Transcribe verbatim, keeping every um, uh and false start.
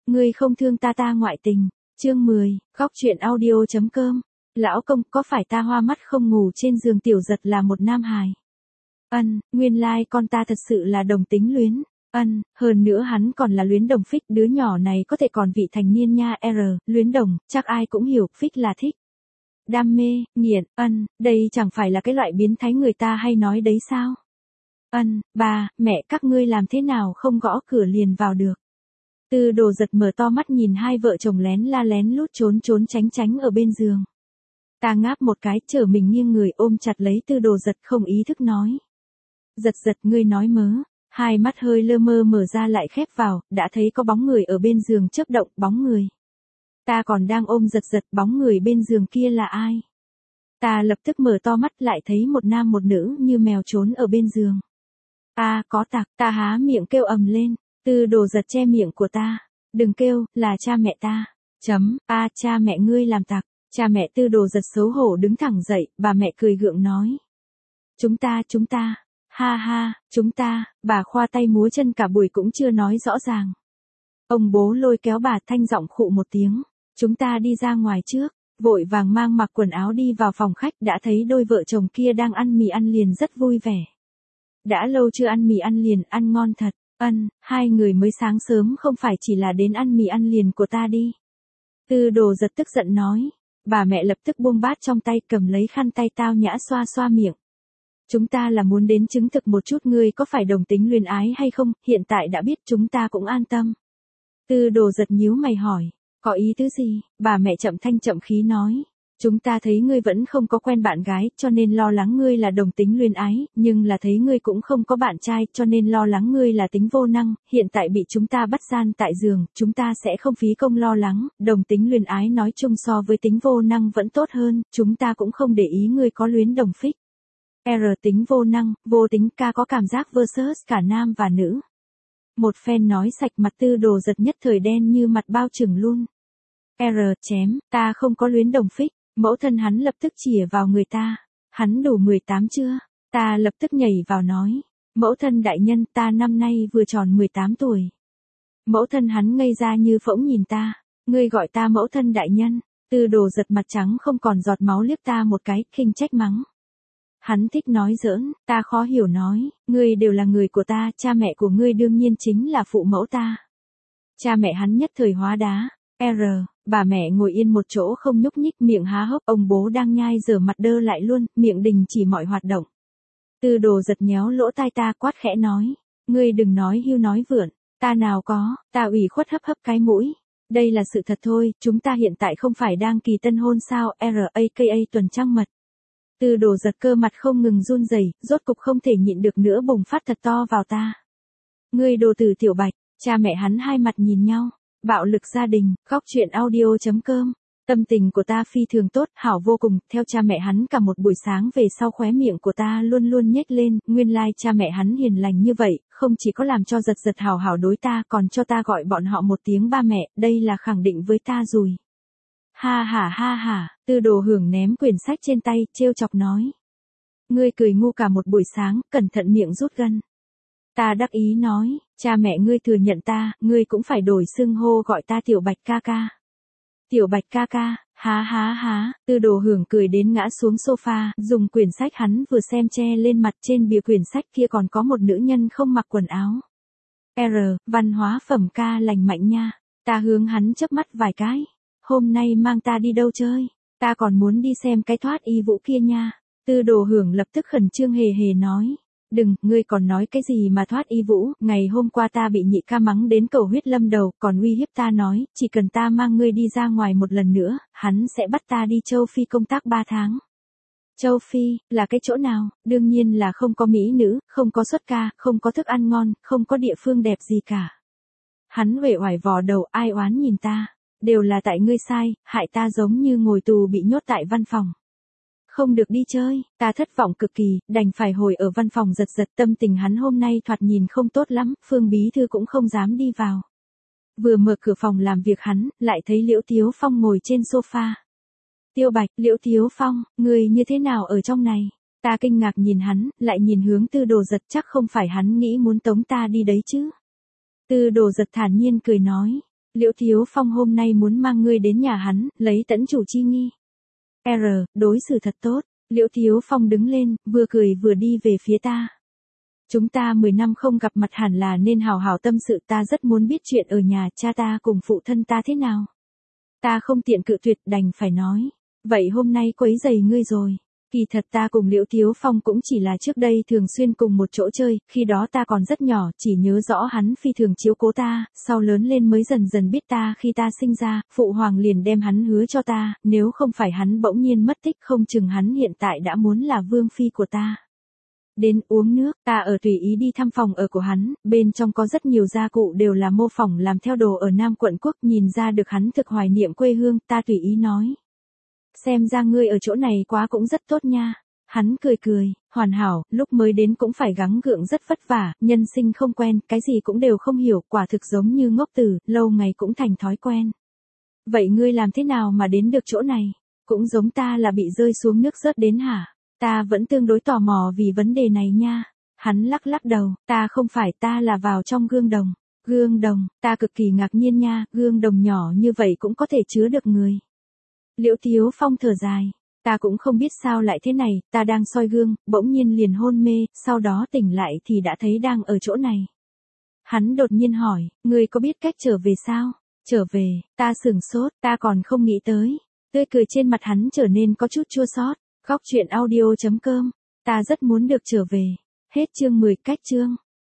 Ngươi không thương ta ta ngoại tình. Chương mười, góc truyện audio.com. Lão công, có phải ta hoa mắt không ngủ trên giường tiểu giật là một nam hài? Ân, nguyên lai like con ta thật sự là đồng tính luyến. Ân, hơn nữa hắn còn là luyến đồng phích, đứa nhỏ này có thể còn vị thành niên nha. R, luyến đồng, chắc ai cũng hiểu, phích là thích. Đam mê, nghiện, ân, đây chẳng phải là cái loại biến thái người ta hay nói đấy sao? Ân, bà, mẹ các ngươi làm thế nào không gõ cửa liền vào được? Tư Đồ Giật mở to mắt nhìn hai vợ chồng lén la lén lút trốn trốn tránh tránh ở bên giường. Ta ngáp một cái, trở mình nghiêng người ôm chặt lấy Tư Đồ Giật không ý thức nói. Giật giật ngươi nói mớ, hai mắt hơi lơ mơ mở ra lại khép vào, đã thấy có bóng người ở bên giường chớp động, bóng người. Ta còn đang ôm giật giật, bóng người bên giường kia là ai? Ta lập tức mở to mắt lại thấy một nam một nữ như mèo trốn ở bên giường. À, có tặc, ta há miệng kêu ầm lên. Tư Đồ Giật che miệng của ta. Đừng kêu, là cha mẹ ta. Chấm, a à, cha mẹ ngươi làm tặc. Cha mẹ Tư Đồ Giật xấu hổ đứng thẳng dậy, bà mẹ cười gượng nói. Chúng ta, chúng ta, ha ha, chúng ta, bà khoa tay múa chân cả buổi cũng chưa nói rõ ràng. Ông bố lôi kéo bà thanh giọng khụ một tiếng. Chúng ta đi ra ngoài trước, vội vàng mang mặc quần áo đi vào phòng khách đã thấy đôi vợ chồng kia đang ăn mì ăn liền rất vui vẻ. Đã lâu chưa ăn mì ăn liền, ăn ngon thật. Ân, hai người mới sáng sớm không phải chỉ là đến ăn mì ăn liền của ta đi. Tư Đồ Giật tức giận nói. Bà mẹ lập tức buông bát trong tay cầm lấy khăn tay tao nhã xoa xoa miệng. Chúng ta là muốn đến chứng thực một chút ngươi có phải đồng tính luyến ái hay không, hiện tại đã biết chúng ta cũng an tâm. Tư Đồ Giật nhíu mày hỏi. Có ý tứ gì? Bà mẹ chậm thanh chậm khí nói. Chúng ta thấy ngươi vẫn không có quen bạn gái, cho nên lo lắng ngươi là đồng tính luyến ái, nhưng là thấy ngươi cũng không có bạn trai, cho nên lo lắng ngươi là tính vô năng, hiện tại bị chúng ta bắt gian tại giường, chúng ta sẽ không phí công lo lắng, đồng tính luyến ái nói chung so với tính vô năng vẫn tốt hơn, chúng ta cũng không để ý ngươi có luyến đồng phích. R tính vô năng, vô tính ca có cảm giác versus cả nam và nữ. Một phen nói sạch mặt Tư Đồ Giật nhất thời đen như mặt bao trừng luôn. R chém, ta không có luyến đồng phích. Mẫu thân hắn lập tức chìa vào người ta. Hắn đủ mười tám chưa? Ta lập tức nhảy vào nói. Mẫu thân đại nhân, ta năm nay vừa tròn mười tám tuổi. Mẫu thân hắn ngây ra như phỗng nhìn ta. Ngươi gọi ta mẫu thân đại nhân. Tư Đồ Giật mặt trắng không còn giọt máu liếc ta một cái, khinh trách mắng. Hắn thích nói giỡn, ta khó hiểu nói. Ngươi đều là người của ta, cha mẹ của ngươi đương nhiên chính là phụ mẫu ta. Cha mẹ hắn nhất thời hóa đá. R, bà mẹ ngồi yên một chỗ không nhúc nhích, miệng há hốc, ông bố đang nhai dở mặt đơ lại luôn, miệng đình chỉ mọi hoạt động. Tư Đồ Giật nhéo lỗ tai ta quát khẽ nói, ngươi đừng nói hưu nói vượn, ta nào có, ta ủy khuất hấp hấp cái mũi. Đây là sự thật thôi, chúng ta hiện tại không phải đang kỳ tân hôn sao, R A K A tuần trăng mật. Tư Đồ Giật cơ mặt không ngừng run rẩy, rốt cục không thể nhịn được nữa bùng phát thật to vào ta. Ngươi đồ tử tiểu bạch, cha mẹ hắn hai mặt nhìn nhau. Bạo lực gia đình, góc truyện audio.com. Tâm tình của ta phi thường tốt, hảo vô cùng, theo cha mẹ hắn cả một buổi sáng về sau khóe miệng của ta luôn luôn nhếch lên, nguyên lai like cha mẹ hắn hiền lành như vậy, không chỉ có làm cho giật giật hảo hảo đối ta còn cho ta gọi bọn họ một tiếng ba mẹ, đây là khẳng định với ta rồi. Ha ha ha ha, Tư Đồ Hưởng ném quyển sách trên tay, trêu chọc nói. Ngươi cười ngu cả một buổi sáng, cẩn thận miệng rút gân. Ta đắc ý nói, cha mẹ ngươi thừa nhận ta, ngươi cũng phải đổi xưng hô gọi ta Tiểu Bạch ca ca. Tiểu Bạch ca ca, há há há, Tư Đồ Hưởng cười đến ngã xuống sofa, dùng quyển sách hắn vừa xem che lên mặt, trên bìa quyển sách kia còn có một nữ nhân không mặc quần áo. R, văn hóa phẩm ca lành mạnh nha, ta hướng hắn chớp mắt vài cái. Hôm nay mang ta đi đâu chơi, ta còn muốn đi xem cái thoát y vũ kia nha. Tư Đồ Hưởng lập tức khẩn trương hề hề nói. Đừng, ngươi còn nói cái gì mà thoát y vũ, ngày hôm qua ta bị nhị ca mắng đến cầu huyết lâm đầu, còn uy hiếp ta nói, chỉ cần ta mang ngươi đi ra ngoài một lần nữa, hắn sẽ bắt ta đi châu Phi công tác ba tháng. Châu Phi, là cái chỗ nào? Đương nhiên là không có mỹ nữ, không có xuất ca, không có thức ăn ngon, không có địa phương đẹp gì cả. Hắn uể oải vò đầu, ai oán nhìn ta, đều là tại ngươi sai, hại ta giống như ngồi tù bị nhốt tại văn phòng. Không được đi chơi, ta thất vọng cực kỳ, đành phải hồi ở văn phòng giật giật, tâm tình hắn hôm nay thoạt nhìn không tốt lắm, Phương Bí Thư cũng không dám đi vào. Vừa mở cửa phòng làm việc hắn, lại thấy Liễu Tiếu Phong ngồi trên sofa. Tiêu Bạch, Liễu Tiếu Phong, người như thế nào ở trong này? Ta kinh ngạc nhìn hắn, lại nhìn hướng Tư Đồ Giật, chắc không phải hắn nghĩ muốn tống ta đi đấy chứ. Tư Đồ Giật thản nhiên cười nói, Liễu Thiếu Phong hôm nay muốn mang ngươi đến nhà hắn, lấy tẫn chủ chi nghi. R, đối xử thật tốt. Liễu Thiếu Phong đứng lên, vừa cười vừa đi về phía ta. Chúng ta mười năm không gặp mặt hẳn là nên hào hào tâm sự, ta rất muốn biết chuyện ở nhà cha ta cùng phụ thân ta thế nào. Ta không tiện cự tuyệt, đành phải nói. Vậy hôm nay quấy rầy ngươi rồi. Kỳ thật ta cùng Liễu Thiếu Phong cũng chỉ là trước đây thường xuyên cùng một chỗ chơi, khi đó ta còn rất nhỏ, chỉ nhớ rõ hắn phi thường chiếu cố ta, sau lớn lên mới dần dần biết ta. Khi ta sinh ra, phụ hoàng liền đem hắn hứa cho ta, nếu không phải hắn bỗng nhiên mất tích không chừng hắn hiện tại đã muốn là vương phi của ta. Đến uống nước, ta ở tùy ý đi thăm phòng ở của hắn, bên trong có rất nhiều gia cụ đều là mô phỏng làm theo đồ ở Nam Quận Quốc, nhìn ra được hắn thực hoài niệm quê hương, ta tùy ý nói. Xem ra ngươi ở chỗ này quá cũng rất tốt nha. Hắn cười cười, hoàn hảo, lúc mới đến cũng phải gắng gượng rất vất vả, nhân sinh không quen, cái gì cũng đều không hiểu, quả thực giống như ngốc tử, lâu ngày cũng thành thói quen. Vậy ngươi làm thế nào mà đến được chỗ này? Cũng giống ta là bị rơi xuống nước rớt đến hả? Ta vẫn tương đối tò mò vì vấn đề này nha. Hắn lắc lắc đầu, ta không phải, ta là vào trong gương đồng. Gương đồng, ta cực kỳ ngạc nhiên nha, gương đồng nhỏ như vậy cũng có thể chứa được người. Liễu Thiếu Phong thở dài, ta cũng không biết sao lại thế này, ta đang soi gương, bỗng nhiên liền hôn mê, sau đó tỉnh lại thì đã thấy đang ở chỗ này. Hắn đột nhiên hỏi, ngươi có biết cách trở về sao? Trở về, ta sửng sốt, ta còn không nghĩ tới. Tươi cười trên mặt hắn trở nên có chút chua xót. Góc truyện audio chấm com, ta rất muốn được trở về. Hết chương mười, cách chương.